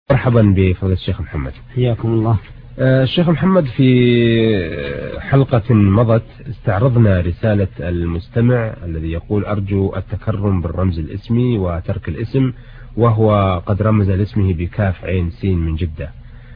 مرحبا بفضيلة الشيخ محمد. حياكم الله. الشيخ محمد، في حلقة مضت استعرضنا رسالة المستمع الذي يقول أرجو التكرم بالرمز الاسمي وترك الاسم، وهو قد رمز لاسمه بكاف عين سين من جدة.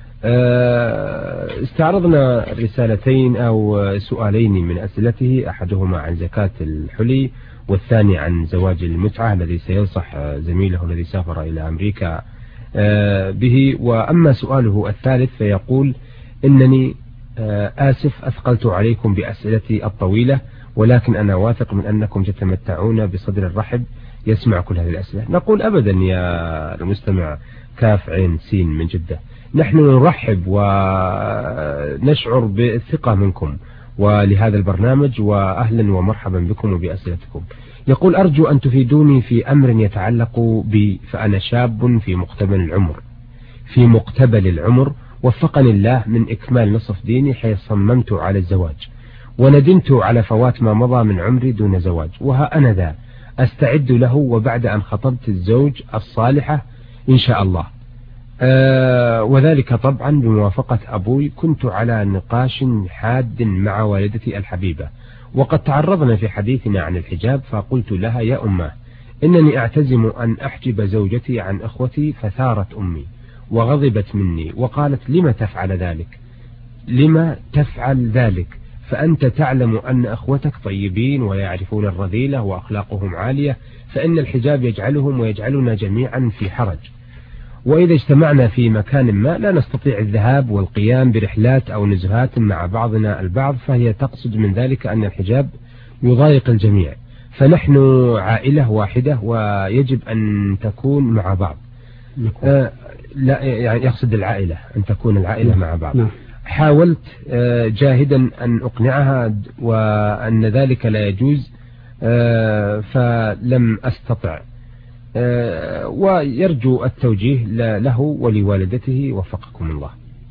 استعرضنا رسالتين أو سؤالين من أسئلته، أحدهما عن زكاة الحلي والثاني عن زواج المتعة الذي سينصح زميله الذي سافر إلى أمريكا به. وأما سؤاله الثالث فيقول إنني آسف أثقلت عليكم بأسئلتي الطويلة، ولكن أنا واثق من أنكم تتمتعون بصدر رحب يسمع كل هذه الأسئلة. نقول أبدا يا المستمع كاف عين سين من جدة، نحن نرحب ونشعر بالثقة منكم ولهذا البرنامج، وأهلا ومرحبا بكم وبأسئلتكم. يقول أرجو أن تفيدوني في أمر يتعلق بي، فأنا شاب في مقتبل العمر وفقني الله من إكمال نصف ديني، حيث صممت على الزواج وندمت على فوات ما مضى من عمري دون زواج، وها أنا ذا أستعد له، وبعد أن خطبت الزوج الصالحة إن شاء الله، وذلك طبعا بموافقة أبوي. كنت على نقاش حاد مع والدتي الحبيبة، وقد تعرضنا في حديثنا عن الحجاب، فقلت لها يا أمه إنني أعتزم أن أحجب زوجتي عن أخوتي، فثارت أمي وغضبت مني وقالت لما تفعل ذلك فأنت تعلم أن أخوتك طيبين ويعرفون الرذيلة وأخلاقهم عالية، فإن الحجاب يجعلهم ويجعلنا جميعا في حرج، وإذا اجتمعنا في مكان ما لا نستطيع الذهاب والقيام برحلات أو نزهات مع بعضنا البعض، فهي تقصد من ذلك أن الحجاب يضايق الجميع، فنحن عائلة واحدة ويجب أن تكون مع بعض. لا يعني يقصد العائلة، أن تكون العائلة مع بعض. حاولت جاهدا أن أقنعها وأن ذلك لا يجوز، فلم أستطع، ويرجو التوجيه له ولوالدته وفقكم الله.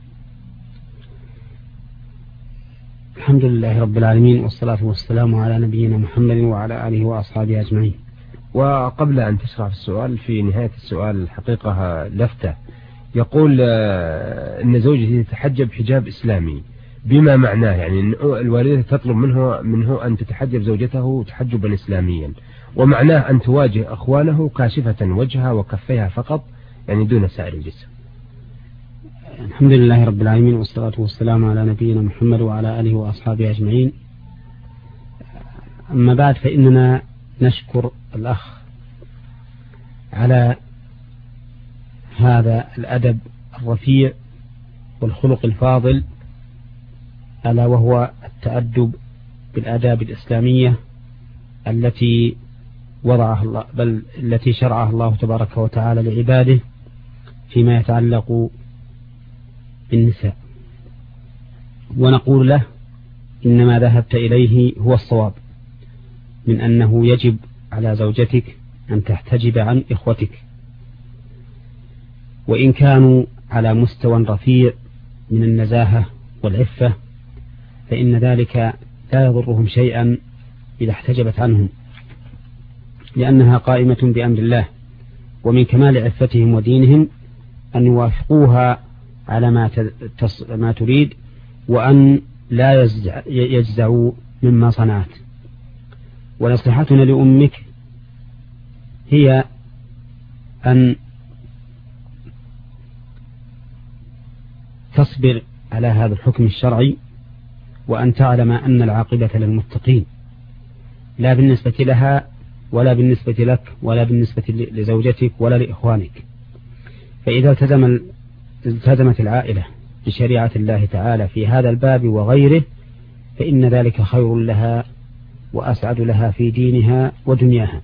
الحمد لله رب العالمين، والصلاة والسلام على نبينا محمد وعلى آله وأصحابه أجمعين. وقبل أن تشرح في السؤال، في نهاية السؤال الحقيقة لفتة، يقول أن زوجته تتحجب حجاب إسلامي، بما معناه يعني أن الوالدة تطلب منه أن تتحجب زوجته تحجبا إسلاميا، ومعناه أن تواجه أخوانه كاشفة وجهها وكفيها فقط، يعني دون سائر الجسم. الحمد لله رب العالمين، والصلاة والسلام على نبينا محمد وعلى آله وأصحابه أجمعين. أما بعد، فإننا نشكر الأخ على هذا الأدب الرفيع والخلق الفاضل، ألا وهو التأدب بالآداب الإسلامية التي وضعها الله، بل التي شرعها الله تبارك وتعالى لعباده فيما يتعلق بالنساء. ونقول له إنما ذهبت إليه هو الصواب، من أنه يجب على زوجتك أن تحتجب عن إخوتك، وإن كانوا على مستوى رفيع من النزاهة والعفة، فإن ذلك لا يضرهم شيئا إذا احتجبت عنهم، لأنها قائمة بأمر الله، ومن كمال عفتهم ودينهم أن يوافقوها على ما تريد، وأن لا يجزعوا مما صنعت. ونصيحتنا لأمك هي أن تصبر على هذا الحكم الشرعي، وأن تعلم أن العاقبة للمتقين، لا بالنسبة لها ولا بالنسبة لك ولا بالنسبة لزوجتك ولا لإخوانك. فإذا التزمت العائلة بشريعة الله تعالى في هذا الباب وغيره، فإن ذلك خير لها وأسعد لها في دينها ودنياها.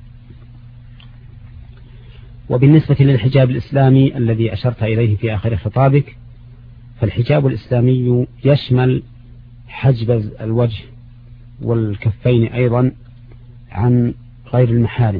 وبالنسبة للحجاب الإسلامي الذي أشرت إليه في آخر خطابك، فالحجاب الإسلامي يشمل حجب الوجه والكفين أيضا عن غير المحارم،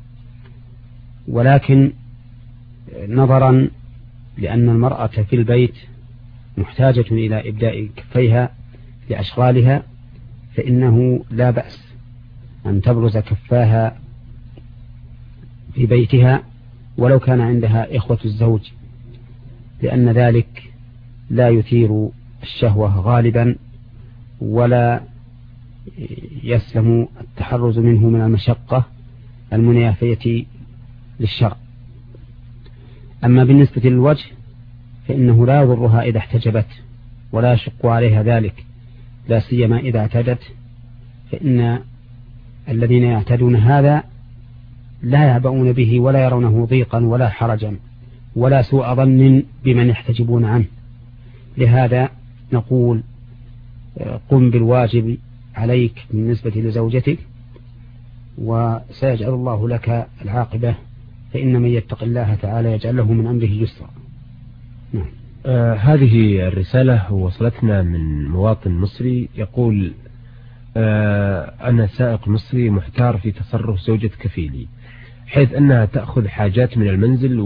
ولكن نظرا لأن المرأة في البيت محتاجة إلى إبداء كفيها لأشغالها، فإنه لا بأس أن تبرز كفاها في بيتها ولو كان عندها إخوة الزوج، لأن ذلك لا يثير الشهوة غالبا ولا يسلم التحرز منه من المشقة المنافية للشرع. أما بالنسبة للوجه فإنه لا يضرها إذا احتجبت ولا يشق عليها ذلك، لا سيما إذا اعتدت، فإن الذين يعتدون هذا لا يعبؤون به ولا يرونه ضيقا ولا حرجا ولا سوء ظن بمن يحتجبون عنه. لهذا نقول قم بالواجب عليك بالنسبة لزوجتك وسيجعل الله لك العاقبة، فإن من يتق الله تعالى يجعل له من أمره يسرا. نعم. هذه الرسالة وصلتنا من مواطن مصري يقول أنا سائق مصري محتار في تصرف زوجة كفيلي، حيث أنها تأخذ حاجات من المنزل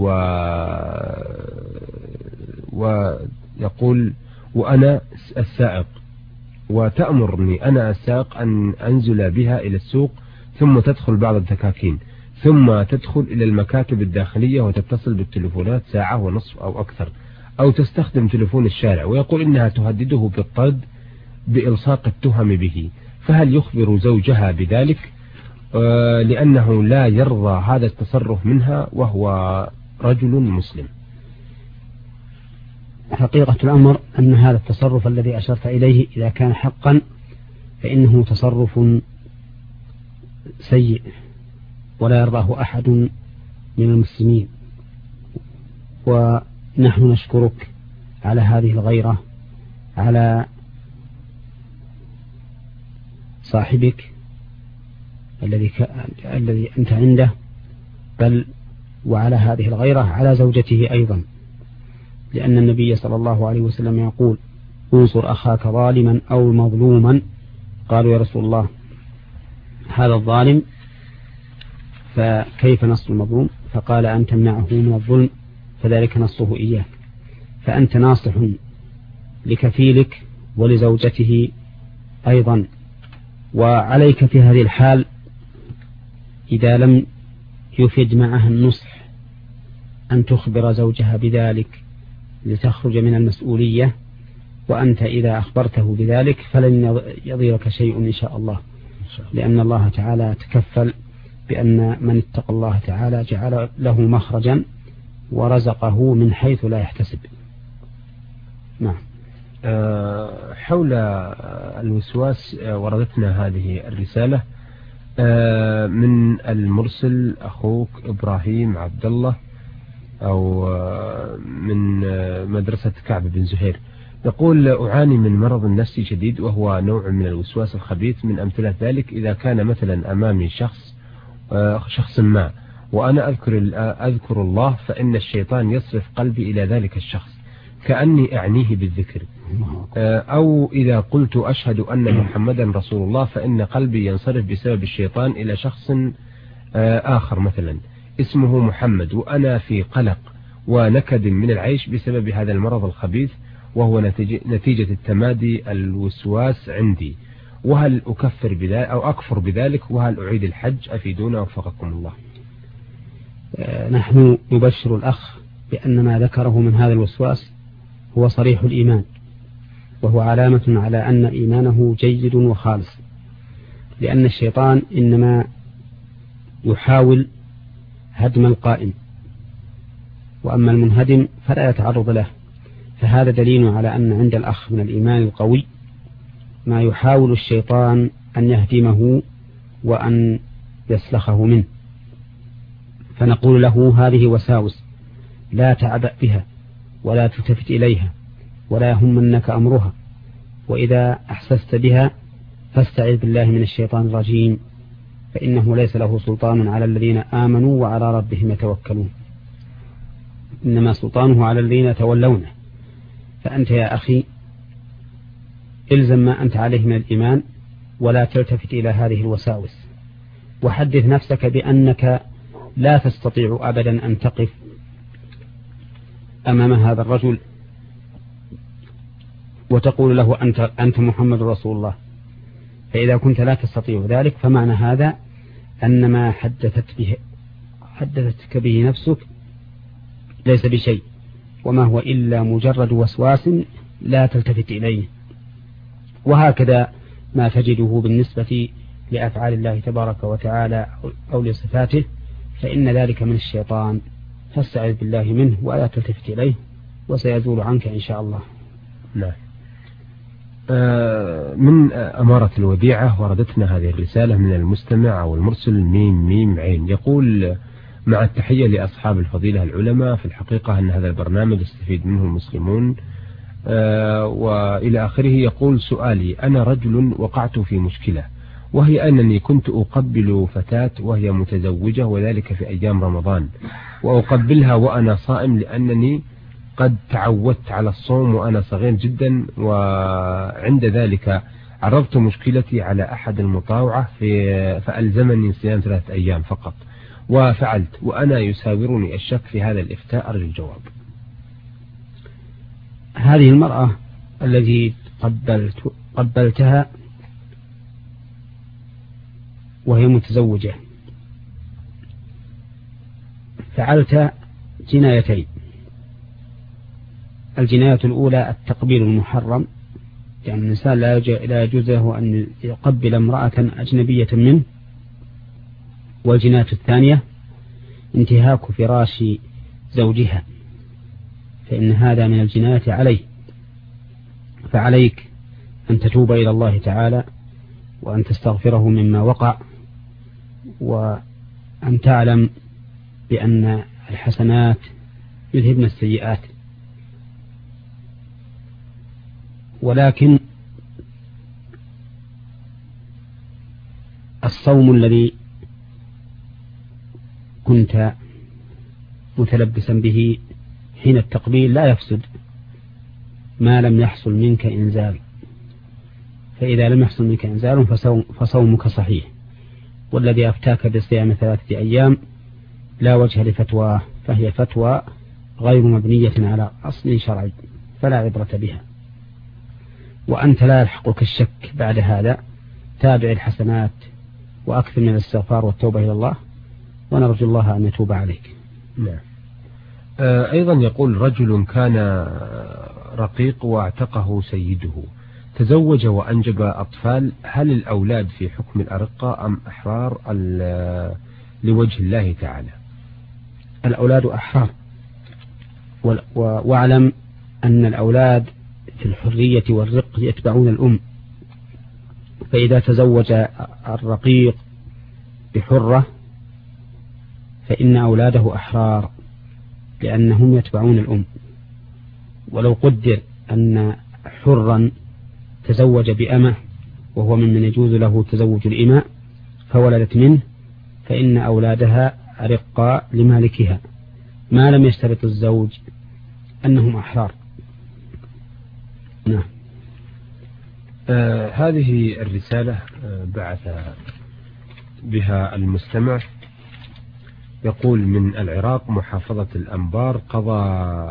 ويقول وأنا السائق، وتأمرني أنا السائق أن أنزل بها إلى السوق، ثم تدخل بعض الدكاكين، ثم تدخل إلى المكاتب الداخلية وتتصل بالتلفونات ساعة ونصف أو أكثر، أو تستخدم تلفون الشارع، ويقول إنها تهدده بالطرد بإلصاق التهم به. فهل يخبر زوجها بذلك لأنه لا يرضى هذا التصرف منها وهو رجل مسلم؟ حقيقة الأمر أن هذا التصرف الذي أشرت إليه إذا كان حقا فإنه تصرف سيء ولا يرضاه أحد من المسلمين، ونحن نشكرك على هذه الغيرة على صاحبك الذي أنت عنده، بل وعلى هذه الغيرة على زوجته أيضا، لأن النبي صلى الله عليه وسلم يقول انصر أخاك ظالما أو مظلوما. قالوا يا رسول الله هذا الظالم فكيف نصر المظلوم؟ فقال أن تمنعه من الظلم فذلك نصره إياك. فأنت ناصح لكفيلك ولزوجته أيضا، وعليك في هذه الحال إذا لم يفد معها النصح أن تخبر زوجها بذلك لتخرج من المسؤولية، وأنت إذا أخبرته بذلك فلن يضيرك شيء إن شاء الله، لأن الله تعالى تكفل بأن من اتقى الله تعالى جعل له مخرجا ورزقه من حيث لا يحتسب. نعم. حول الوسواس وردتنا هذه الرسالة من المرسل أخوك إبراهيم عبد الله أو من مدرسة كعب بن زهير، يقول أعاني من مرض نفسي شديد وهو نوع من الوسواس الخبيث. من أمثلة ذلك إذا كان مثلا أمامي شخص ما وأنا أذكر الله فإن الشيطان يصرف قلبي إلى ذلك الشخص كأني أعنيه بالذكر، أو إذا قلت أشهد أن محمدا رسول الله فإن قلبي ينصرف بسبب الشيطان إلى شخص آخر مثلا اسمه محمد، وأنا في قلق ونكد من العيش بسبب هذا المرض الخبيث وهو نتيجة التمادي الوسواس عندي. وهل أكفر بذلك أو أكفر بذلك؟ وهل أعيد الحج؟ أفيدونا وفقكم الله. نحن نبشر الأخ بأن ما ذكره من هذا الوسواس هو صريح الإيمان، وهو علامة على أن إيمانه جيد وخالص، لأن الشيطان إنما يحاول هدم القائم، وأما المنهدم فلا يتعرض له. فهذا دليل على أن عند الأخ من الإيمان القوي ما يحاول الشيطان أن يهدمه وأن يسلخه منه. فنقول له هذه وساوس لا تعبأ بها ولا تلتفت إليها ولا يهمنك أمرها، وإذا أحسست بها فاستعذ بالله من الشيطان الرجيم، فإنه ليس له سلطان على الذين آمنوا وعلى ربهم يتوكلون، إنما سلطانه على الذين يتولونه. فأنت يا أخي إلزم ما أنت عليه من الإيمان ولا تلتفت إلى هذه الوساوس، وحدث نفسك بأنك لا تستطيع أبدا أن تقف أمام هذا الرجل وتقول له أنت محمد رسول الله. فإذا كنت لا تستطيع ذلك فمعنى هذا أن ما حدثتك به نفسك ليس بشيء، وما هو إلا مجرد وسواس لا تلتفت إليه. وهكذا ما تجده بالنسبة لأفعال الله تبارك وتعالى أو لصفاته، فإن ذلك من الشيطان، فاستعذ بالله منه ولا تلتفت إليه وسيزول عنك إن شاء الله. نعم. من أمارة الوديعة وردتنا هذه الرسالة من المستمع أو المرسل ميم عين، يقول: مع التحية لأصحاب الفضيلة العلماء، في الحقيقة أن هذا البرنامج يستفيد منه المسلمون وإلى آخره. يقول: سؤالي: أنا رجل وقعت في مشكلة، وهي أنني كنت أقبل فتاة وهي متزوجة، وذلك في أيام رمضان، وأقبلها وأنا صائم لأنني قد تعودت على الصوم وأنا صغير جدا. وعند ذلك عرضت مشكلتي على أحد المطاوعة فألزمني صيام 3 أيام فقط، وفعلت، وأنا يساورني الشك في هذا الإفتاء، أرجو الجواب. هذه المرأة التي قبلتها وهي متزوجة فعلت جنايتين. الجناية الأولى التقبيل المحرم، يعني الإنسان لا يجوز له أن يقبل امرأة أجنبية منه. والجناية الثانية انتهاك فراش زوجها، فإن هذا من الجناية عليه. فعليك أن تتوب إلى الله تعالى وأن تستغفره مما وقع، وأن تعلم بأن الحسنات يذهبن السيئات. ولكن الصوم الذي كنت متلبسا به حين التقبيل لا يفسد ما لم يحصل منك إنزال، فإذا لم يحصل منك إنزال فصومك صحيح. والذي أفتاك بصيام 3 أيام لا وجه لفتواه، فهي فتوى غير مبنية على أصل شرعي فلا عبرة بها. وأنت لا يلحقك الشك بعد هذا، تابع الحسنات وأكثر من الاستغفار والتوبة إلى الله، ونرجو الله أن يتوب عليك. نعم. أيضا يقول: رجل كان رقيق واعتقه سيده، تزوج وأنجب أطفال، هل الأولاد في حكم الأرقة أم أحرار لوجه الله تعالى؟ الأولاد أحرار، واعلم أن الأولاد في الحرية والرق يتبعون الأم. فإذا تزوج الرقيق بحرة فإن أولاده أحرار لأنهم يتبعون الأم. ولو قدر أن حرا تزوج بأمة وهو ممن يجوز له تزوج الإماء فولدت منه، فإن أولادها رقاء لمالكها ما لم يشترط الزوج أنهم أحرار. نعم. هذه الرسالة بعث بها المستمع، يقول: من العراق محافظة الأنبار قضى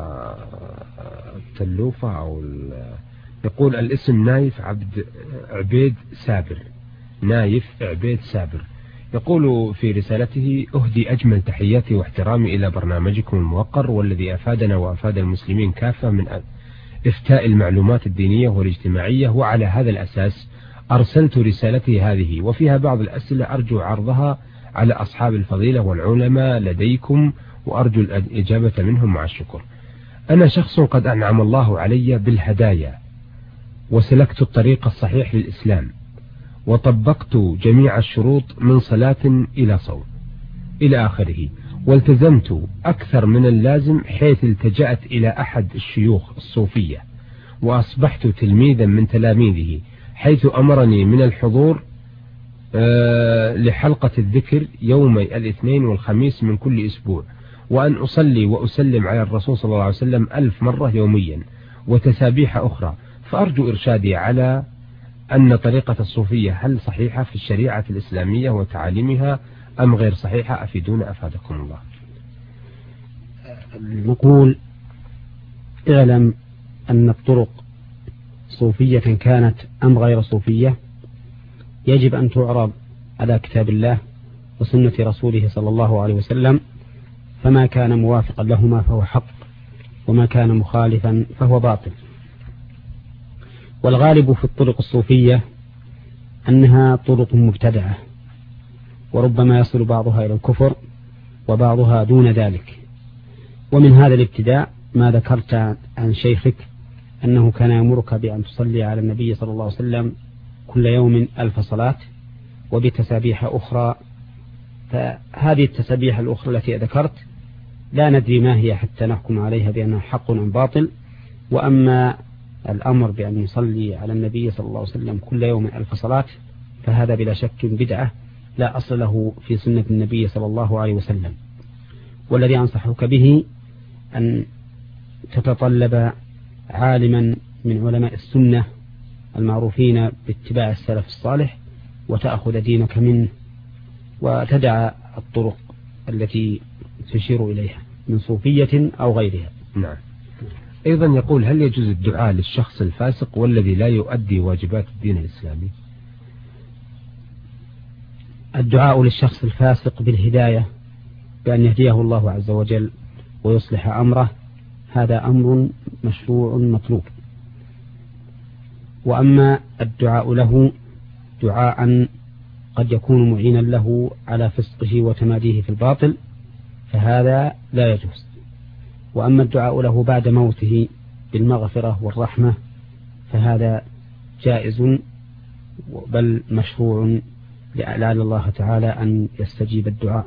التلوفة يقول الاسم نايف عبيد سابر، نايف عبيد سابر. يقول في رسالته: أهدي أجمل تحياتي واحترامي إلى برنامجكم الموقر، والذي أفادنا وأفاد المسلمين كافة من إفتاء المعلومات الدينية والاجتماعية، وعلى هذا الأساس أرسلت رسالتي هذه، وفيها بعض الأسئلة أرجو عرضها على أصحاب الفضيلة والعلماء لديكم، وأرجو الإجابة منهم مع الشكر. أنا شخص قد أنعم الله علي بالهدايا، وسلكت الطريق الصحيح للإسلام، وطبقت جميع الشروط من صلاة إلى صوم إلى آخره، والتزمت أكثر من اللازم، حيث التجأت إلى أحد الشيوخ الصوفية، وأصبحت تلميذا من تلاميذه، حيث أمرني من الحضور لحلقة الذكر يومي الاثنين والخميس من كل أسبوع، وأن أصلي وأسلم على الرسول صلى الله عليه وسلم 1000 مرة يوميا، وتسابيح أخرى. فأرجو إرشادي على أن طريقة الصوفية هل صحيحة في الشريعة الإسلامية وتعاليمها أم غير صحيحة؟ أفيدونا أفادكم الله. نقول: اعلم أن الطرق صوفية كانت أم غير صوفية يجب أن تعرض على كتاب الله وسنة رسوله صلى الله عليه وسلم، فما كان موافقا لهما فهو حق، وما كان مخالفا فهو باطل. والغالب في الطرق الصوفية أنها طرق مبتدعة، وربما يصل بعضها إلى الكفر وبعضها دون ذلك. ومن هذا الابتداع ما ذكرت عن شيخك أنه كان يأمرك بأن تصلي على النبي صلى الله عليه وسلم كل يوم 1000 صلاة وبتسابيح أخرى. فهذه التسابيح الأخرى التي ذكرت لا ندري ما هي حتى نحكم عليها بأنها حق أم باطل. وأما الأمر بأن يصلي على النبي صلى الله عليه وسلم كل يوم 1000 صلاة فهذا بلا شك بدعة لا أصل له في سنة النبي صلى الله عليه وسلم. والذي أنصحك به أن تتطلب عالما من علماء السنة المعروفين باتباع السلف الصالح وتأخذ دينك منه، وتدع الطرق التي تشير إليها من صوفية أو غيرها. نعم. أيضا يقول: هل يجوز الدعاء للشخص الفاسق والذي لا يؤدي واجبات الدين الإسلامي؟ الدعاء للشخص الفاسق بالهداية بأن يهديه الله عز وجل ويصلح أمره هذا أمر مشروع مطلوب. وأما الدعاء له دعاء قد يكون معينا له على فسقه وتماديه في الباطل فهذا لا يجوز. وأما الدعاء له بعد موته بالمغفرة والرحمة فهذا جائز بل مشروع لعل الله تعالى أن يستجيب الدعاء.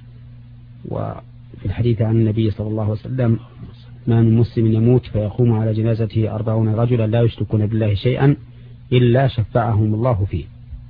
وفي الحديث عن النبي صلى الله عليه وسلم: ما من مسلم يموت فيقوم على جنازته 40 رجلا لا يشركون بالله شيئا إلا شفعهم الله فيه.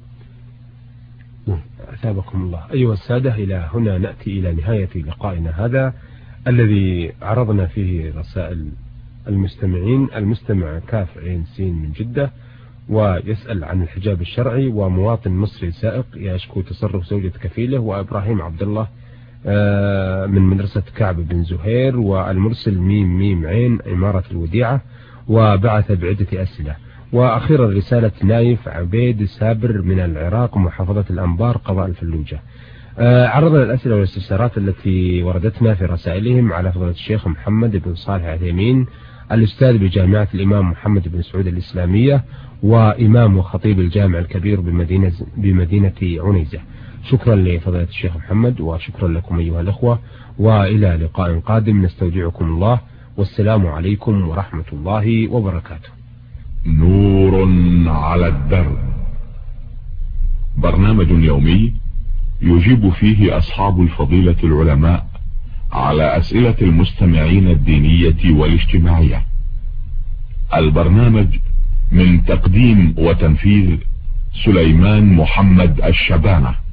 أثابكم الله. أيها السادة، إلى هنا نأتي إلى نهاية لقائنا هذا الذي عرضنا فيه رسائل المستمعين. المستمع كاف عين سين من جدة ويسأل عن الحجاب الشرعي، ومواطن مصري سائق يشكو تصرف زوجة كفيله، وإبراهيم عبد الله من مدرسة كعب بن زهير، والمرسل ميم ميم عين إمارة الوديعة، وبعث بعدة أسئلة. وأخيرا رسالة نايف عبيد سابر من العراق محافظة الأنبار قضاء الفلوجة. عرضنا الأسئلة والاستفسارات التي وردتنا في رسائلهم على فضيلة الشيخ محمد بن صالح عثيمين الأستاذ بجامعة الإمام محمد بن سعود الإسلامية وإمام وخطيب الجامع الكبير بمدينة عنيزة. شكرا لفضيلة الشيخ محمد وشكرا لكم أيها الأخوة، وإلى لقاء قادم نستودعكم الله، والسلام عليكم ورحمة الله وبركاته. نور على الدرب، برنامج يومي يجيب فيه أصحاب الفضيلة العلماء على أسئلة المستمعين الدينية والاجتماعية. البرنامج من تقديم وتنفيذ سليمان محمد الشبانة.